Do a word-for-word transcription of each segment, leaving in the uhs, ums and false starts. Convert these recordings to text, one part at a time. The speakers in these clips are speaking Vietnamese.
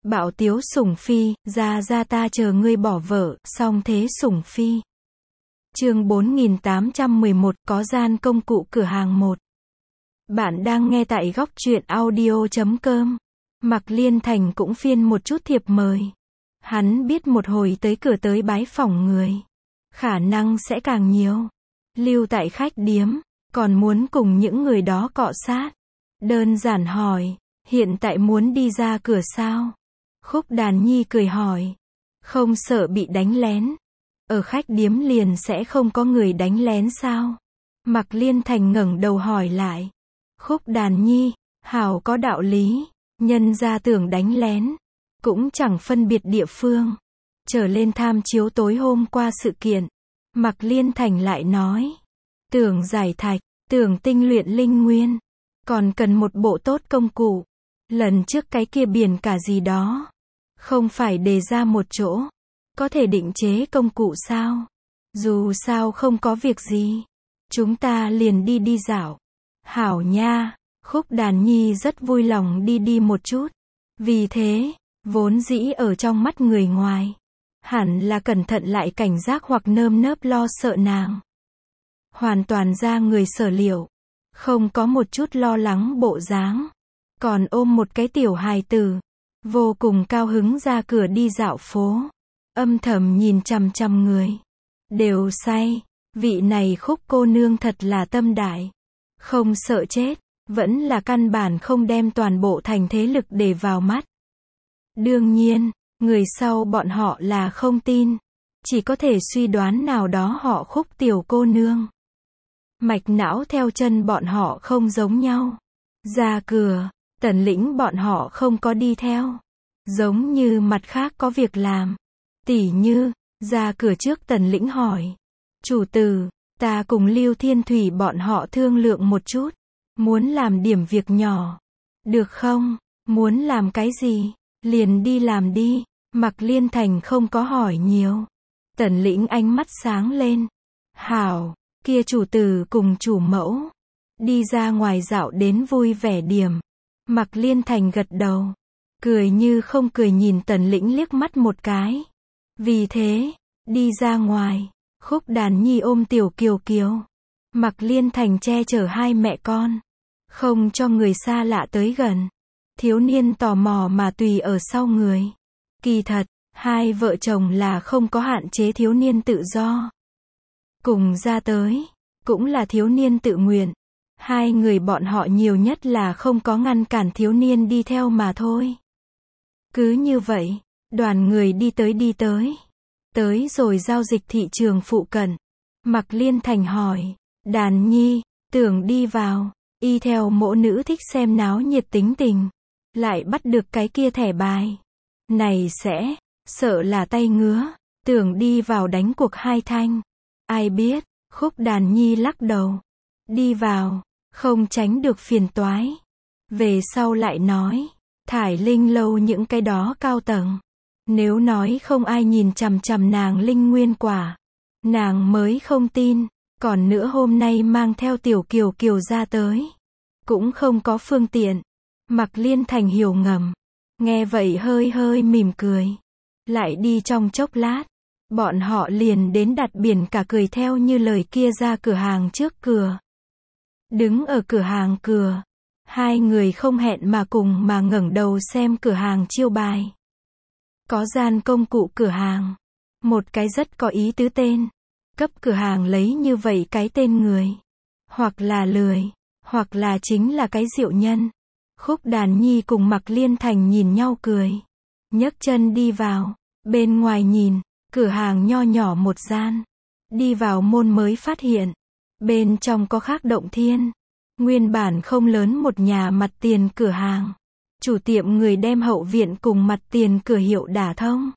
Bạo tiếu sủng phi, ra ra ta chờ ngươi bỏ vợ, song thế sủng phi. Chương bốn nghìn tám trăm mười một, có gian công cụ cửa hàng một. Bạn đang nghe tại góc truyện audio chấm com. Mạc Liên Thành cũng phiên một chút thiệp mời. Hắn biết một hồi tới cửa tới bái phỏng người, khả năng sẽ càng nhiều. Lưu tại khách điếm, còn muốn cùng những người đó cọ sát. Đơn giản hỏi, hiện tại muốn đi ra cửa sao? Khúc Đàn Nhi cười hỏi, không sợ bị đánh lén. Ở khách điếm liền sẽ không có người đánh lén sao? Mạc Liên Thành ngẩng đầu hỏi lại. Khúc Đàn Nhi, hảo có đạo lý, nhân ra tưởng đánh lén, cũng chẳng phân biệt địa phương. Trở lên tham chiếu tối hôm qua sự kiện, Mạc Liên Thành lại nói, tưởng giải thạch, tưởng tinh luyện linh nguyên, còn cần một bộ tốt công cụ. Lần trước cái kia biển cả gì đó, không phải đề ra một chỗ, có thể định chế công cụ sao? Dù sao không có việc gì, chúng ta liền đi đi dạo. Hảo nha, Khúc Đàn Nhi rất vui lòng đi đi một chút. Vì thế, vốn dĩ ở trong mắt người ngoài, hẳn là cẩn thận lại cảnh giác hoặc nơm nớp lo sợ nàng. Hoàn toàn ra người sở liệu, không có một chút lo lắng bộ dáng, còn ôm một cái tiểu hài tử, vô cùng cao hứng ra cửa đi dạo phố, âm thầm nhìn chằm chằm người. Đều say, vị này Khúc cô nương thật là tâm đại, không sợ chết, vẫn là căn bản không đem toàn bộ thành thế lực để vào mắt. Đương nhiên, người sau bọn họ là không tin, chỉ có thể suy đoán nào đó họ Khúc tiểu cô nương. Mạch não theo chân bọn họ không giống nhau. Ra cửa, Tần Lĩnh bọn họ không có đi theo. Giống như mặt khác có việc làm. Tỉ như, ra cửa trước Tần Lĩnh hỏi. Chủ tử, ta cùng Lưu Thiên Thủy bọn họ thương lượng một chút. Muốn làm điểm việc nhỏ. Được không? Muốn làm cái gì? Liền đi làm đi. Mạc Liên Thành không có hỏi nhiều. Tần Lĩnh ánh mắt sáng lên. Hảo, kia chủ tử cùng chủ mẫu. Đi ra ngoài dạo đến vui vẻ điểm. Mạc Liên Thành gật đầu. Cười như không cười nhìn Tần Lĩnh liếc mắt một cái. Vì thế, đi ra ngoài, Khúc Đàn Nhi ôm tiểu Kiều Kiều. Mạc Liên Thành che chở hai mẹ con, không cho người xa lạ tới gần. Thiếu niên tò mò mà tùy ở sau người. Kỳ thật, hai vợ chồng là không có hạn chế thiếu niên tự do. Cùng ra tới, cũng là thiếu niên tự nguyện. Hai người bọn họ nhiều nhất là không có ngăn cản thiếu niên đi theo mà thôi. Cứ như vậy, đoàn người đi tới đi tới. Tới rồi giao dịch thị trường phụ cận. Mạc Liên Thành hỏi, Đàn Nhi, tưởng đi vào, y theo mỗ nữ thích xem náo nhiệt tính tình. Lại bắt được cái kia thẻ bài. Này sẽ, sợ là tay ngứa, tưởng đi vào đánh cuộc hai thanh. Ai biết, Khúc Đàn Nhi lắc đầu. Đi vào, không tránh được phiền toái. Về sau lại nói, Thải Linh lâu những cái đó cao tầng. Nếu nói không ai nhìn chằm chằm nàng linh nguyên quả, nàng mới không tin. Còn nữa hôm nay mang theo tiểu Kiều Kiều ra tới, cũng không có phương tiện. Mạc Liên Thành hiểu ngầm. Nghe vậy hơi hơi mỉm cười. Lại đi trong chốc lát, bọn họ liền đến đặt biển cả cười theo như lời kia ra cửa hàng trước cửa. Đứng ở cửa hàng cửa, hai người không hẹn mà cùng mà ngẩng đầu xem cửa hàng chiêu bài. Có gian công cụ cửa hàng, một cái rất có ý tứ tên. Cấp cửa hàng lấy như vậy cái tên người, hoặc là lười, hoặc là chính là cái diệu nhân. Khúc Đàn Nhi cùng Mạc Liên Thành nhìn nhau cười, nhấc chân đi vào. Bên ngoài nhìn, cửa hàng nho nhỏ một gian. Đi vào môn mới phát hiện, bên trong có khác động thiên. Nguyên bản không lớn một nhà mặt tiền cửa hàng. Chủ tiệm người đem hậu viện cùng mặt tiền cửa hiệu đả thông.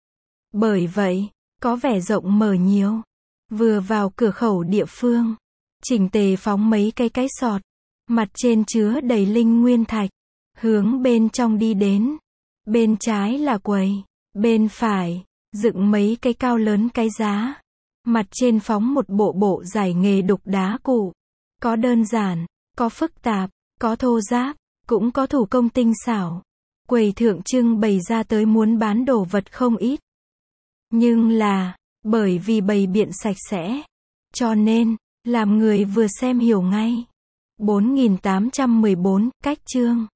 Bởi vậy, có vẻ rộng mở nhiều. Vừa vào cửa khẩu địa phương, chỉnh tề phóng mấy cái cái sọt, mặt trên chứa đầy linh nguyên thạch. Hướng bên trong đi đến, bên trái là quầy, bên phải, dựng mấy cái cao lớn cái giá. Mặt trên phóng một bộ bộ giải nghề đục đá cụ. Có đơn giản, có phức tạp, có thô ráp, cũng có thủ công tinh xảo. Quầy thượng trưng bày ra tới muốn bán đồ vật không ít. Nhưng là, bởi vì bày biện sạch sẽ, cho nên, làm người vừa xem hiểu ngay. bốn nghìn tám trăm mười bốn, cách chương.